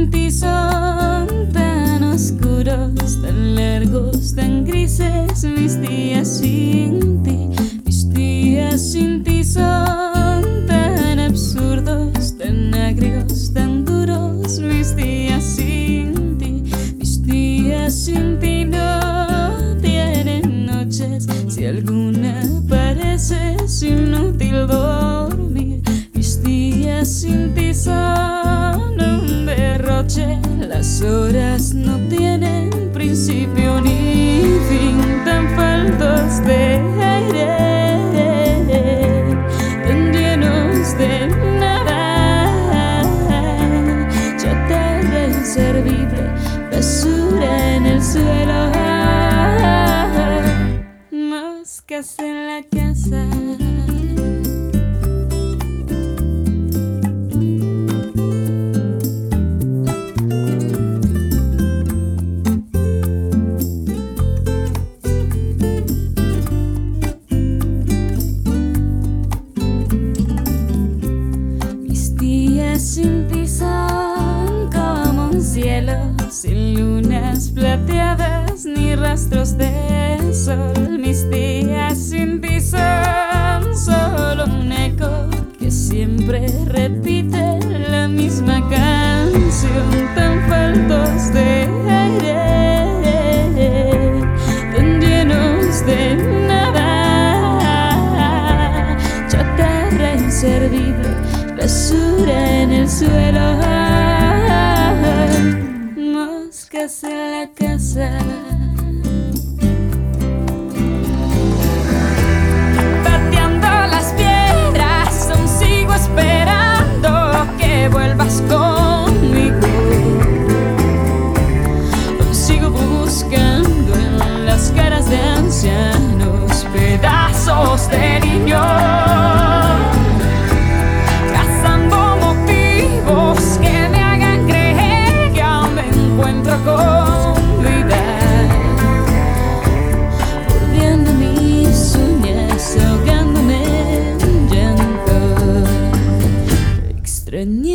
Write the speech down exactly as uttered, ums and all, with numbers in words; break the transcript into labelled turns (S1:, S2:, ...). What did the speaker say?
S1: sin ti son tan oscuros, tan largos, tan grises. Mis días sin ti, mis días sin ti son tan absurdos, tan agrios, tan duros. Mis días sin ti, mis días sin ti no tienen noches. Si alguna parece es inútil dormir. Mis días sin ti son un derroche. Las horas no tienen principio ni fin, tan faltos de aire, tan llenos de nada. Chatarra inservible, basura en el suelo, moscas en la casa. Sin ti son como un cielo sin lunas plateadas ni rastros de sol. Mis días sin ti son solo un eco que siempre repite la misma canción, tan faltos de aire, tan llenos de nada. Chatarra inservible, basura en el suelo, moscas en la casa. Pateando las piedras, aún sigo esperando que vuelvas conmigo. Aún sigo buscando en las caras de ancianos pedazos de niños, que me hagan creer que aún me encuentro con vida, mordiendo mis uñas, ahogándome en llanto. Extrañé